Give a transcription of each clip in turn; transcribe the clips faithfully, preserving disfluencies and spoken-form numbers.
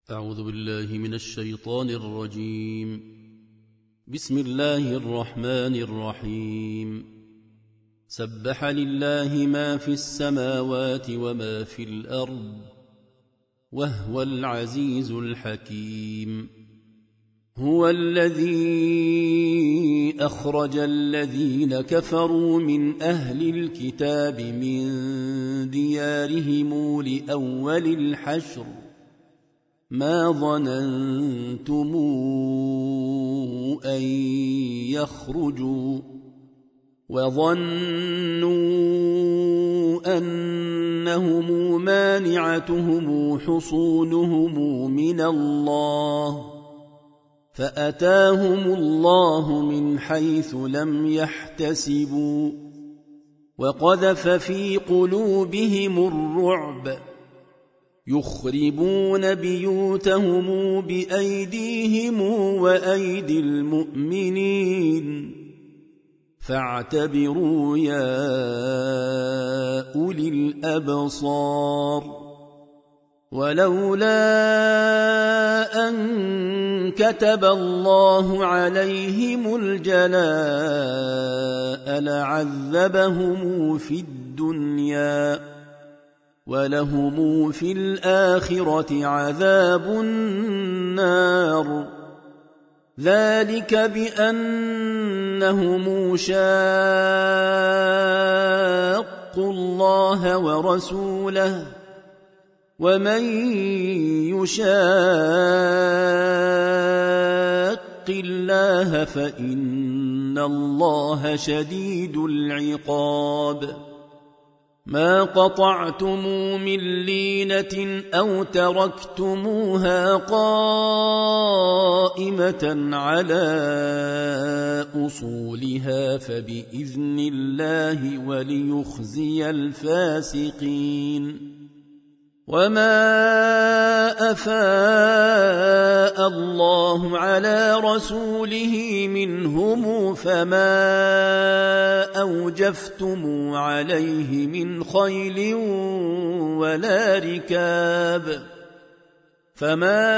أعوذ بالله من الشيطان الرجيم. بسم الله الرحمن الرحيم. سبح لله ما في السماوات وما في الأرض وهو العزيز الحكيم. هو الذي أخرج الذين كفروا من أهل الكتاب من ديارهم لأول الحشر ما ظننتم أن يخرجوا وظنوا أنهم مانعتهم حصونهم من الله فأتاهم الله من حيث لم يحتسبوا وقذف في قلوبهم الرعب يخربون بيوتهم بأيديهم وأيدي المؤمنين فاعتبروا يا أولي الأبصار. ولولا أن كتب الله عليهم الجلاء لعذبهم في الدنيا ولهم في الآخرة عذاب النار. ذلك بأنهم شاقوا الله ورسوله ومن يشاق الله فإن الله شديد العقاب. ما قطعتم من لينة أو تركتموها قائمة على أصولها فبإذن الله وليخزي الفاسقين. وما أفاء الله على رسوله منهم فما أوجفتم عليه من خيل ولا ركاب فما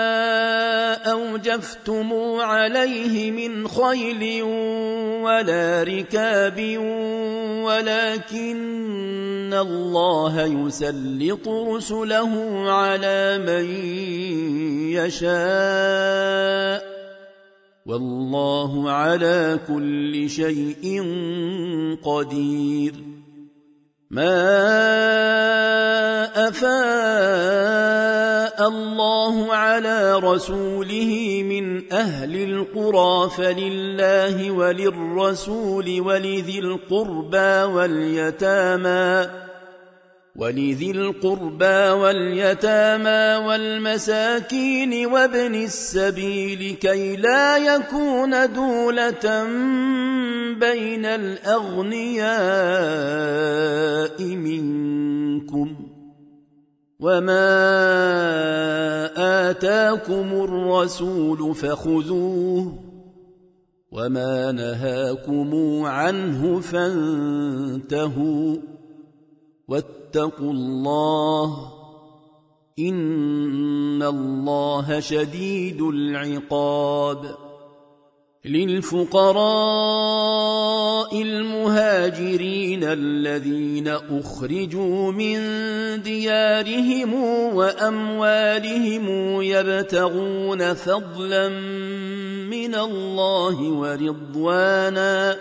أوجفتم عليه من خيل ولا ركاب ولكن الله يسلط رسله على من يشاء والله على كل شيء قدير. ما أفاء الله على رسوله من أهل القرى فلله وللرسول ولذي القربى واليتامى ولذي القربى واليتامى والمساكين وابن السبيل كي لا يكون دولة بين الأغنياء منكم وما آتاكم الرسول فخذوه وما نهاكم عنه فانتهوا واتقوا الله إن الله شديد العقاب. للفقراء المهاجرين الذين أخرجوا من ديارهم وأموالهم يبتغون فضلا من الله ورضوانا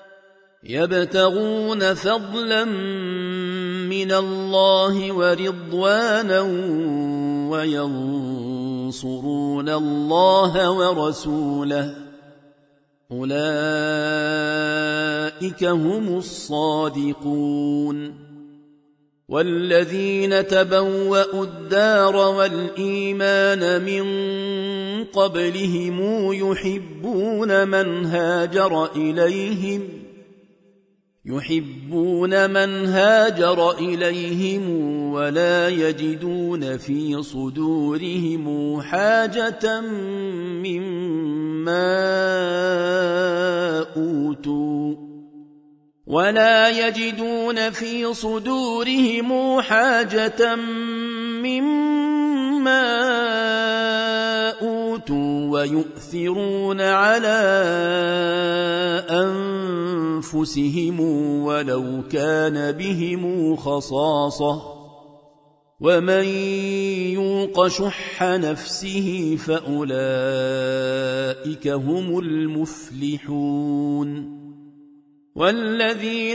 يبتغون فضلا من الله ورضوانا وينصرون الله ورسوله أولئك هم الصادقون. والذين تبوأوا الدار والإيمان من قبلهم يحبون من هاجر إليهم يحبون من هاجر إليهم ولا يجدون في صدورهم حاجة مما أوتوا ولا يجدون في صدورهم حاجة مما ويؤثرون على أنفسهم ولو كان بهم خصاصة ومن يوق شح نفسه فأولئك هم المفلحون والذين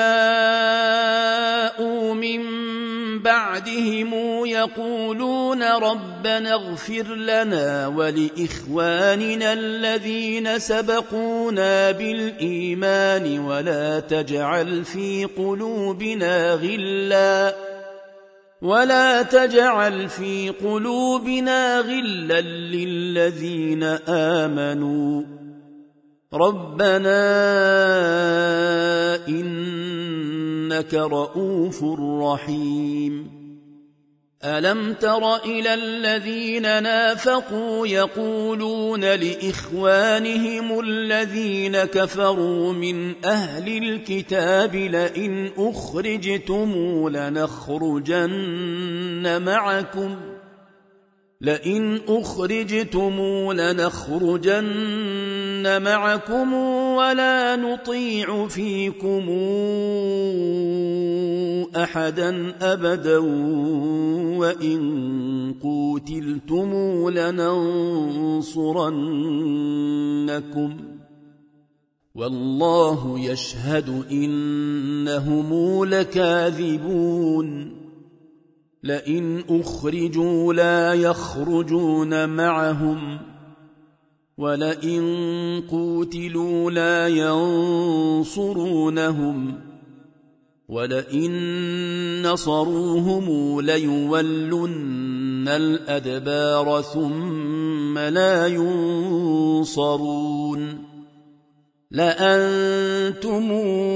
جاءوا من بعدهم يقولون ربنا اغفر لنا ولإخواننا الذين سبقونا بالإيمان ولا تجعل في قلوبنا غلا ولا تجعل في قلوبنا غلا للذين آمنوا ربنا إنك رؤوف رحيم ألم تر إلى الذين نافقوا يقولون لإخوانهم الذين كفروا من أهل الكتاب لئن أخرجتم لنخرجن معكم لئن أخرجتم لنخرجن معكم ولا نطيع فيكم أحدا أبدا وإن قوتلتم لننصرنكم والله يشهد إنهم لكاذبون لئن أخرجوا لا يخرجون معهم ولئن قوتلوا لا ينصرونهم ولئن نصروهم ليولن الأدبار ثم لا ينصرون لأنتم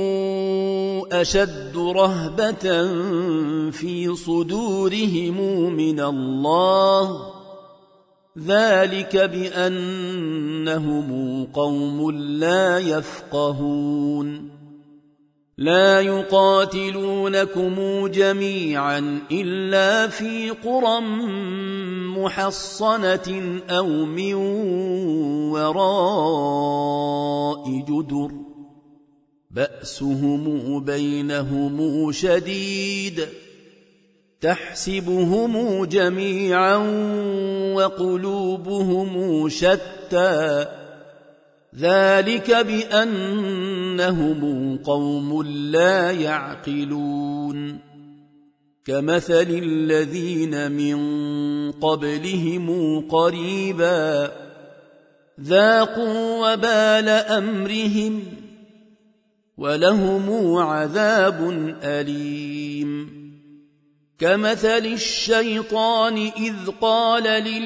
أشد رهبة في صدورهم من الله ذلك بأنهم قوم لا يفقهون لا يقاتلونكم جميعا إلا في قرى محصنة أو من وراء جدر بأسهم بينهم شديد تحسبهم جميعا وقلوبهم شتى ذلك بأنهم قوم لا يعقلون كمثل الذين من قبلهم قريبا ذاقوا وبال أمرهم ولهم عذاب أليم كمثل الشيطان إذ قال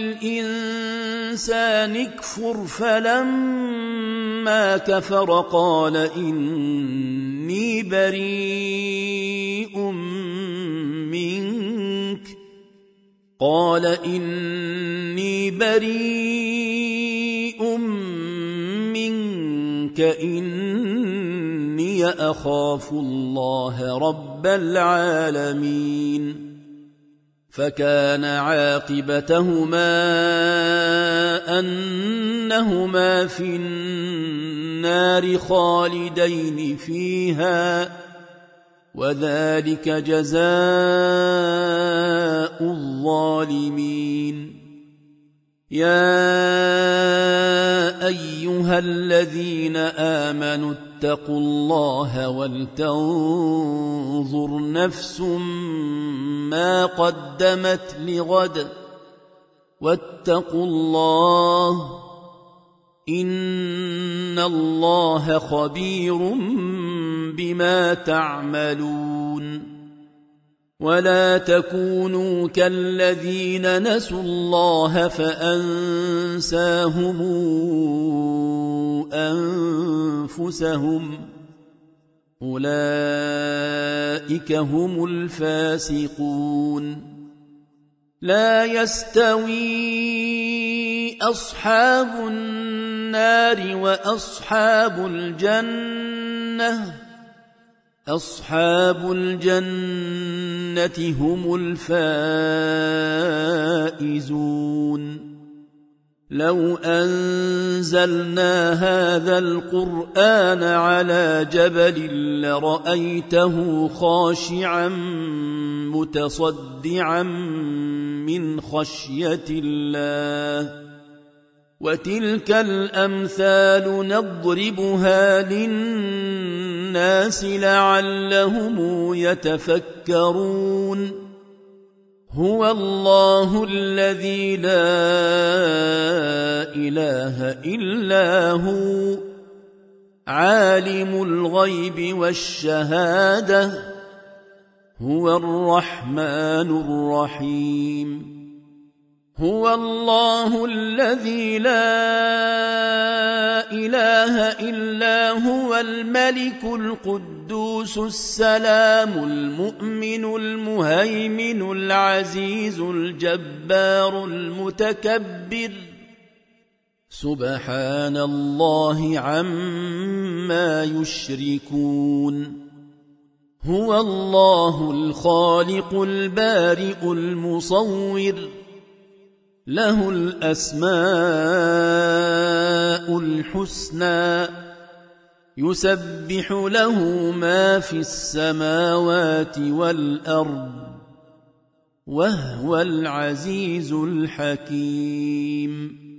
للإنسان اكفر فلما كفر قال إني بريء منك قال إني بريء منك إني أخاف الله رب العالمين فكان عاقبتهما أنهما في النار خالدين فيها وذلك جزاء الظالمين يا أيها الذين آمنوا اتقوا الله ولتنظر نفس ما قدمت لغد واتقوا الله إن الله خبير بما تعملون ولا تكونوا كالذين نسوا الله فأنساهم أنفسهم أولئك هم الفاسقون لا يستوي أصحاب النار وأصحاب الجنة أصحاب الجنة هم الفائزون لو أنزلنا هذا القرآن على جبل لرأيته خاشعا متصدعا من خشية الله وتلك الأمثال نضربها للناس لعلهم يتفكرون هو الله الذي لا إله إلا هو عالم الغيب والشهادة هو الرحمن الرحيم هو الله الذي لا إله إلا هو الملك القدوس السلام المؤمن المهيمن العزيز الجبار المتكبر سبحان الله عما يشركون هو الله الخالق البارئ المصور له الأسماء الحسنى يسبح له ما في السماوات والأرض وهو العزيز الحكيم